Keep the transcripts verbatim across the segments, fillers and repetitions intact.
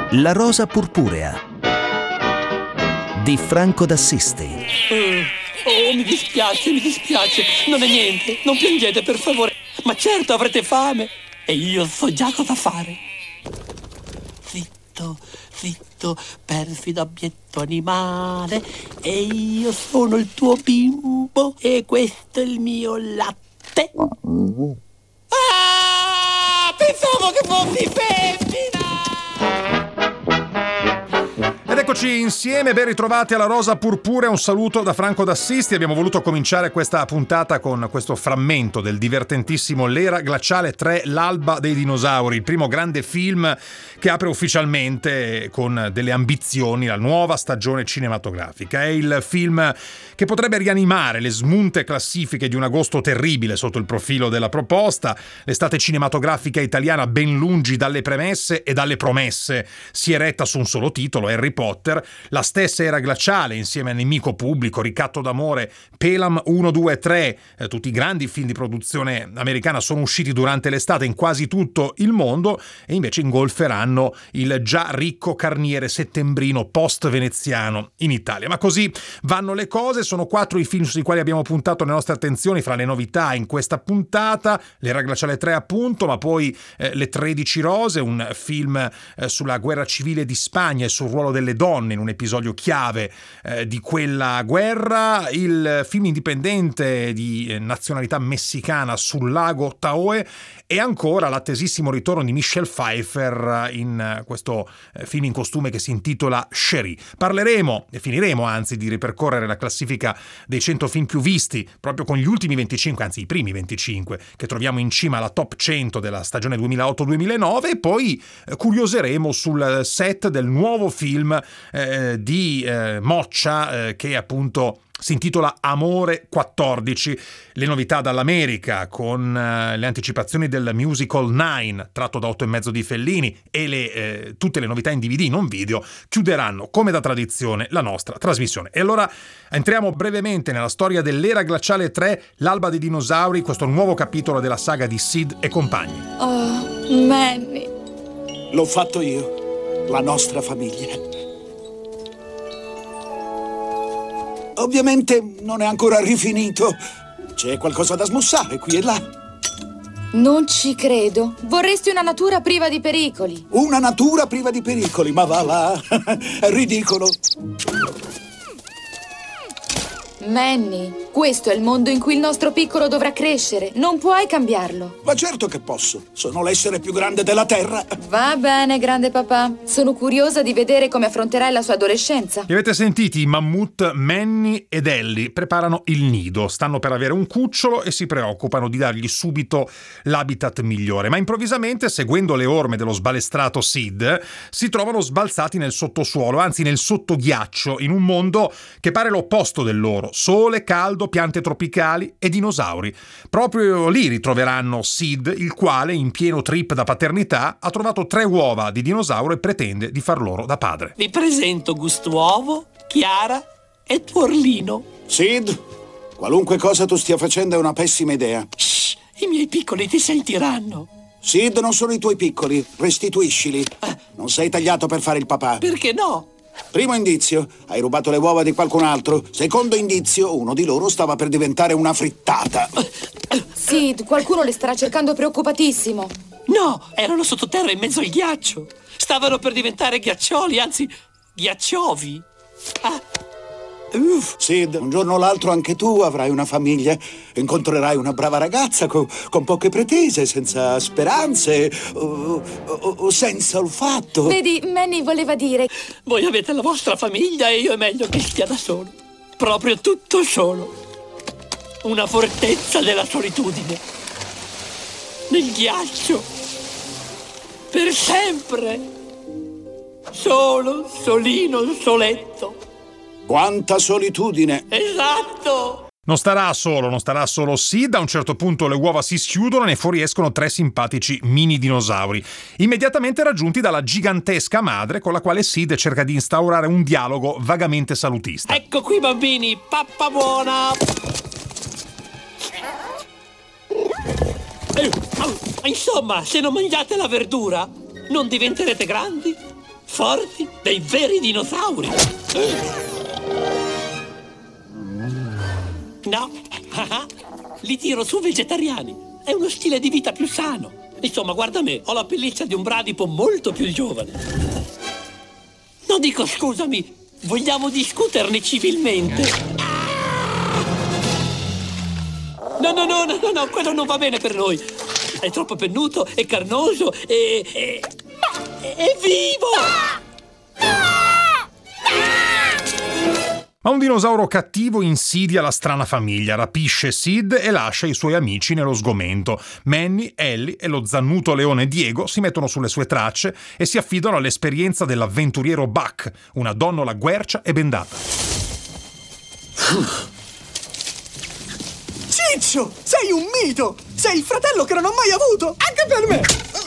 La rosa purpurea di Franco d'Assisi. Oh, oh, mi dispiace, mi dispiace. Non è niente, non piangete per favore. Ma certo avrete fame e io so già cosa fare. Zitto, zitto, perfido abietto animale. E io sono il tuo bimbo e questo è il mio latte. Ah, pensavo che fossi femmina! Ed eccoci insieme, ben ritrovati alla Rosa Purpurea, un saluto da Franco d'Assisi. Abbiamo voluto cominciare questa puntata con questo frammento del divertentissimo L'era glaciale tre, l'alba dei dinosauri, il primo grande film che apre ufficialmente con delle ambizioni la nuova stagione cinematografica. È il film che potrebbe rianimare le smunte classifiche di un agosto terribile sotto il profilo della proposta. L'estate cinematografica italiana, ben lungi dalle premesse e dalle promesse, si è retta su un solo titolo, Harry Potter. La stessa Era glaciale, insieme a Nemico pubblico, Ricatto d'amore, Pelham uno, due e tre, eh, tutti i grandi film di produzione americana sono usciti durante l'estate in quasi tutto il mondo e invece ingolferanno il già ricco carniere settembrino post-veneziano in Italia. Ma così vanno le cose, sono quattro i film sui quali abbiamo puntato le nostre attenzioni fra le novità in questa puntata. L'Era glaciale tre appunto, ma poi eh, Le tredici rose, un film eh, sulla guerra civile di Spagna e sul ruolo delle donne in un episodio chiave eh, di quella guerra, il film indipendente di eh, nazionalità messicana Sul lago Tahoe e ancora l'attesissimo ritorno di Michelle Pfeiffer in eh, questo eh, film in costume che si intitola Cherie. Parleremo e finiremo anzi di ripercorrere la classifica dei cento film più visti proprio con gli ultimi venticinque, anzi i primi venticinque che troviamo in cima alla top cento della stagione duemilaotto duemilanove e poi eh, curioseremo sul set del nuovo film Eh, di eh, Moccia eh, che appunto si intitola Amore quattordici, le novità dall'America con eh, le anticipazioni del musical Nine tratto da Otto e mezzo di Fellini e le, eh, tutte le novità in D V D non video chiuderanno come da tradizione la nostra trasmissione. E allora entriamo brevemente nella storia dell'Era glaciale tre, l'alba dei dinosauri, questo nuovo capitolo della saga di Sid e compagni. Oh, Manny. L'ho fatto io, la nostra famiglia. Ovviamente non è ancora rifinito. C'è qualcosa da smussare qui e là. Non ci credo. Vorresti una natura priva di pericoli. Una natura priva di pericoli, ma va là. È ridicolo. Manny, questo è il mondo in cui il nostro piccolo dovrà crescere. Non puoi cambiarlo. Ma certo che posso. Sono l'essere più grande della Terra. Va bene, grande papà. Sono curiosa di vedere come affronterai la sua adolescenza. Li avete sentiti? I mammut Manny ed Ellie preparano il nido. Stanno per avere un cucciolo e si preoccupano di dargli subito l'habitat migliore. Ma improvvisamente, seguendo le orme dello sbalestrato Sid, si trovano sbalzati nel sottosuolo, anzi nel sottoghiaccio, in un mondo che pare l'opposto del loro. Sole, caldo, piante tropicali e dinosauri. Proprio lì ritroveranno Sid, il quale, in pieno trip da paternità, ha trovato tre uova di dinosauro e pretende di far loro da padre. Vi presento Gustuovo, Chiara e Tuorlino. Sid, qualunque cosa tu stia facendo è una pessima idea. Shh, i miei piccoli ti sentiranno. Sid, non sono i tuoi piccoli, restituiscili. Non sei tagliato per fare il papà. Perché no? Primo indizio, hai rubato le uova di qualcun altro. Secondo indizio, uno di loro stava per diventare una frittata. Sid, qualcuno le starà cercando preoccupatissimo. No, erano sottoterra in mezzo al ghiaccio. Stavano per diventare ghiaccioli, anzi, ghiacciovi. Ah. Uff. Sid, un giorno o l'altro anche tu avrai una famiglia. Incontrerai una brava ragazza con, con poche pretese, senza speranze o, o, o senza olfatto. Vedi, Manny voleva dire... Voi avete la vostra famiglia e io è meglio che stia da solo. Proprio tutto solo. Una fortezza della solitudine. Nel ghiaccio. Per sempre. Solo, solino, soletto. Quanta solitudine! Esatto! Non starà solo, non starà solo Sid, a un certo punto le uova si schiudono e ne fuoriescono tre simpatici mini dinosauri, immediatamente raggiunti dalla gigantesca madre con la quale Sid cerca di instaurare un dialogo vagamente salutista. Ecco qui bambini, pappa buona! Eh, oh, insomma, se non mangiate la verdura, non diventerete grandi? forti dei veri dinosauri. No, li tiro su vegetariani. È uno stile di vita più sano. Insomma, guarda me, ho la pelliccia di un bradipo molto più giovane. No, dico, scusami, vogliamo discuterne civilmente? No, no, no, no, no, no, quello non va bene per noi. È troppo pennuto, è carnoso, e... è, è vivo! Ma un dinosauro cattivo insidia la strana famiglia, rapisce Sid e lascia i suoi amici nello sgomento. Manny, Ellie e lo zannuto leone Diego si mettono sulle sue tracce e si affidano all'esperienza dell'avventuriero Buck, una donnola guercia e bendata. Ciccio, sei un mito! Sei il fratello che non ho mai avuto! Anche per me!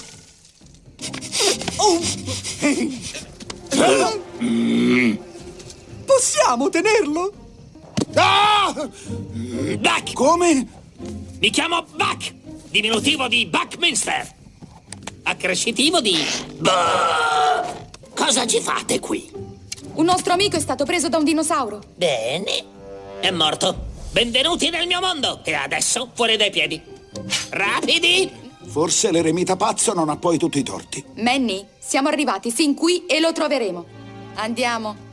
Oh. Possiamo tenerlo? Ah! Buck! Come? Mi chiamo Buck, diminutivo di Buckminster, accrescitivo di... Buh! Cosa ci fate qui? Un nostro amico è stato preso da un dinosauro. Bene, è morto. Benvenuti nel mio mondo. E adesso fuori dai piedi. Rapidi! Forse l'eremita pazzo non ha poi tutti i torti. Manny, siamo arrivati sin qui e lo troveremo. Andiamo.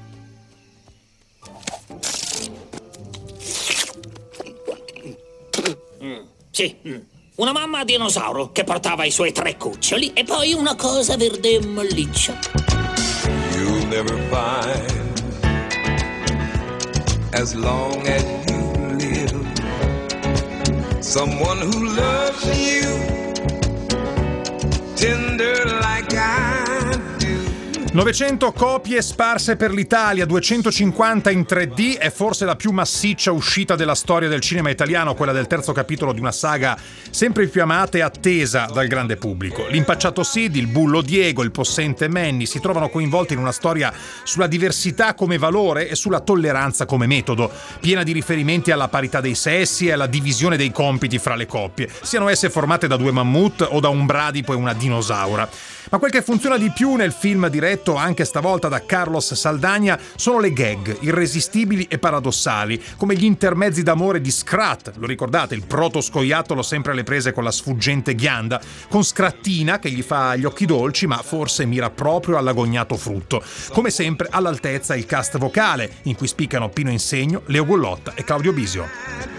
Mm, sì, mm. Una mamma dinosauro che portava i suoi tre cuccioli e poi una cosa verde e molliccia. You'll never find, as long as you live, someone who loves you tender like I do. novecento copie sparse per l'Italia, duecentocinquanta in tre D, è forse la più massiccia uscita della storia del cinema italiano, quella del terzo capitolo di una saga sempre più amata e attesa dal grande pubblico. L'impacciato Sid, il bullo Diego, il possente Manny si trovano coinvolti in una storia sulla diversità come valore e sulla tolleranza come metodo, piena di riferimenti alla parità dei sessi e alla divisione dei compiti fra le coppie, siano esse formate da due mammut o da un bradipo e una dinosaura. Ma quel che funziona di più nel film diretto anche stavolta da Carlos Saldagna sono le gag, irresistibili e paradossali, come gli intermezzi d'amore di Scrat, lo ricordate, il proto-scoiattolo sempre alle prese con la sfuggente ghianda, con Scrattina che gli fa gli occhi dolci ma forse mira proprio all'agognato frutto. Come sempre all'altezza il cast vocale, in cui spiccano Pino Insegno, Leo Gollotta e Claudio Bisio.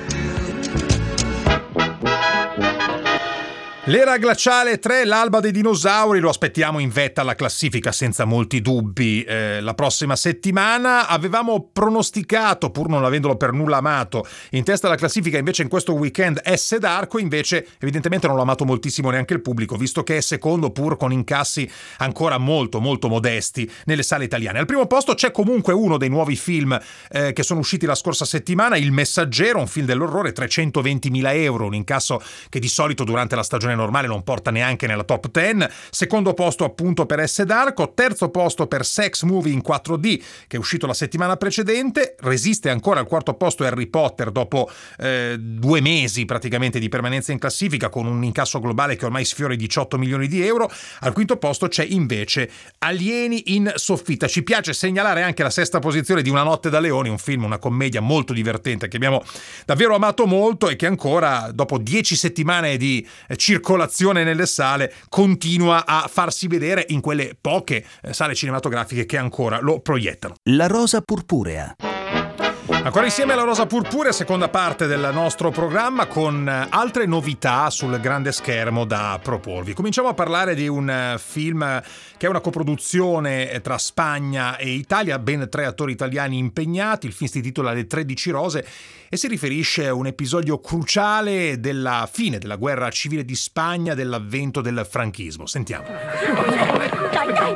L'era glaciale tre, l'alba dei dinosauri, lo aspettiamo in vetta alla classifica senza molti dubbi eh, la prossima settimana. Avevamo pronosticato, pur non avendolo per nulla amato, in testa alla classifica invece in questo weekend S d'Arco, invece evidentemente non l'ha amato moltissimo neanche il pubblico, visto che è secondo pur con incassi ancora molto molto modesti nelle sale italiane. Al primo posto c'è comunque uno dei nuovi film eh, che sono usciti la scorsa settimana, Il Messaggero, un film dell'orrore, trecentoventimila euro, un incasso che di solito durante la stagione normale non porta neanche nella top dieci. Secondo posto appunto per S d'Arco, terzo posto per Sex Movie in quattro D che è uscito la settimana precedente, resiste ancora al quarto posto Harry Potter dopo eh, due mesi praticamente di permanenza in classifica con un incasso globale che ormai sfiora i diciotto milioni di euro. Al quinto posto c'è invece Alieni in soffitta. Ci piace segnalare anche la sesta posizione di Una notte da leoni, un film, una commedia molto divertente che abbiamo davvero amato molto e che ancora dopo dieci settimane di circolazione nelle sale continua a farsi vedere in quelle poche sale cinematografiche che ancora lo proiettano. La rosa purpurea. Ancora insieme alla Rosa Purpurea, seconda parte del nostro programma con altre novità sul grande schermo da proporvi. Cominciamo a parlare di un film che è una coproduzione tra Spagna e Italia, ben tre attori italiani impegnati. Il film si intitola Le tredici rose e si riferisce a un episodio cruciale della fine della guerra civile di Spagna, dell'avvento del franchismo. Sentiamo. Dai, dai!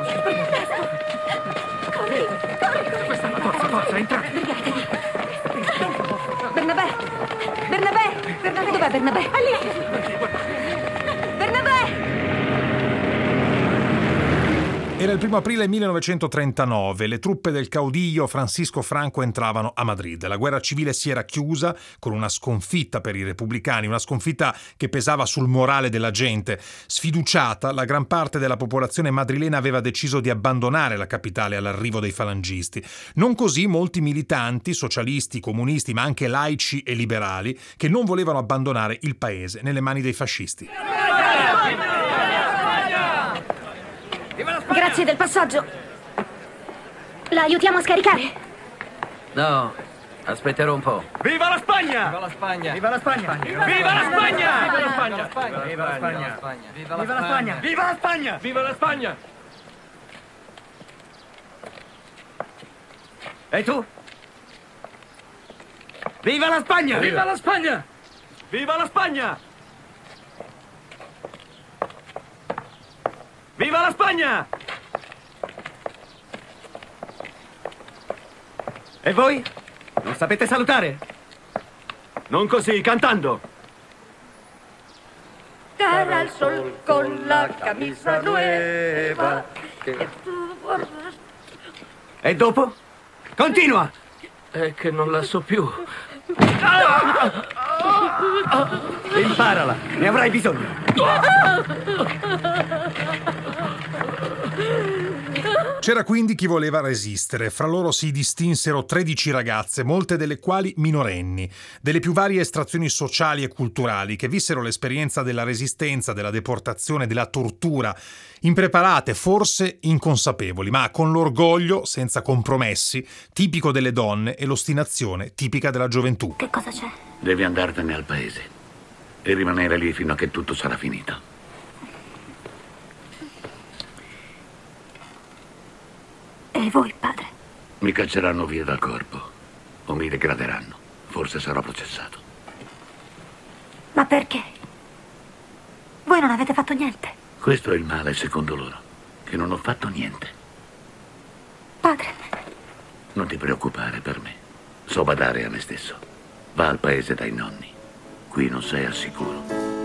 Corri, corri! Questa forza, forza, entrate! Bernabé! Bernabé! Bernabé! Dov'è Bernabé? È lì! Bernabé! Era il primo aprile millenovecentotrentanove, le truppe del caudillo Francisco Franco entravano a Madrid. La guerra civile si era chiusa con una sconfitta per i repubblicani, una sconfitta che pesava sul morale della gente. Sfiduciata, la gran parte della popolazione madrilena aveva deciso di abbandonare la capitale all'arrivo dei falangisti. Non così molti militanti, socialisti, comunisti, ma anche laici e liberali, che non volevano abbandonare il paese nelle mani dei fascisti. Grazie del passaggio. La aiutiamo a scaricare? No, aspetterò un po'. Viva la Spagna! Viva la Spagna! Viva la Spagna! Viva Viva la Spagna! Viva la Spagna! Viva la Spagna! Viva Viva la Spagna! Viva la Spagna! Viva la Spagna! E tu? Viva la Spagna! Viva la Spagna! Viva la Spagna! Viva la Spagna! E voi? Non sapete salutare? Non così, cantando. Cara al sol con la camisa nueva. E dopo? Continua! È che non la so più. Imparala, ne avrai bisogno. C'era quindi chi voleva resistere. Fra loro si distinsero tredici ragazze, molte delle quali minorenni, delle più varie estrazioni sociali e culturali, che vissero l'esperienza della resistenza, della deportazione, della tortura, impreparate, forse inconsapevoli, ma con l'orgoglio, senza compromessi, tipico delle donne, e l'ostinazione tipica della gioventù. Che cosa c'è? Devi andartene al paese e rimanere lì fino a che tutto sarà finito. E voi, padre? Mi cacceranno via dal corpo o mi degraderanno. Forse sarò processato. Ma perché? Voi non avete fatto niente. Questo è il male, secondo loro, che non ho fatto niente. Padre. Non ti preoccupare per me. So badare a me stesso. Va al paese dai nonni. Qui non sei al sicuro.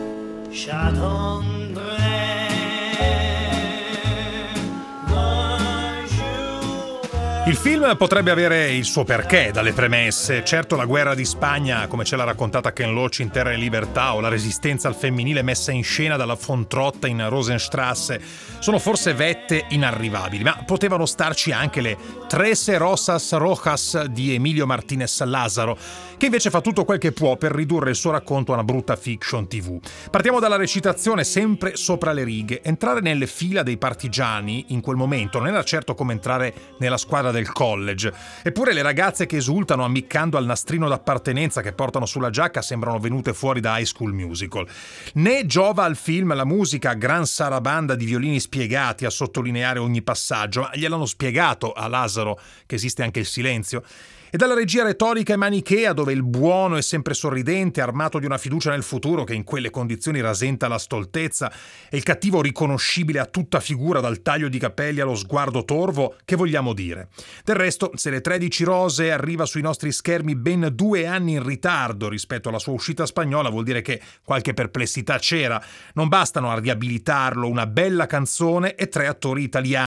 Il film potrebbe avere il suo perché dalle premesse. Certo, la guerra di Spagna, come ce l'ha raccontata Ken Loach in Terra e Libertà, o la resistenza al femminile messa in scena dalla von Trott in Rosenstrasse, sono forse vette inarrivabili, ma potevano starci anche le Trece Rosas Rojas di Emilio Martinez Lázaro, che invece fa tutto quel che può per ridurre il suo racconto a una brutta fiction tivù. Partiamo dalla recitazione, sempre sopra le righe. Entrare nelle fila dei partigiani in quel momento non era certo come entrare nella squadra del college. Eppure le ragazze che esultano ammiccando al nastrino d'appartenenza che portano sulla giacca sembrano venute fuori da High School Musical. Né giova al film la musica a gran sarabanda di violini spiegati a sottolineare ogni passaggio, ma gliel'hanno spiegato a Lázaro che esiste anche il silenzio. E dalla regia retorica e manichea, dove il buono è sempre sorridente, armato di una fiducia nel futuro che in quelle condizioni rasenta la stoltezza, e il cattivo riconoscibile a tutta figura dal taglio di capelli allo sguardo torvo, che vogliamo dire? Del resto, se le tredici rose arriva sui nostri schermi ben due anni in ritardo rispetto alla sua uscita spagnola, vuol dire che qualche perplessità c'era. Non bastano a riabilitarlo una bella canzone e tre attori italiani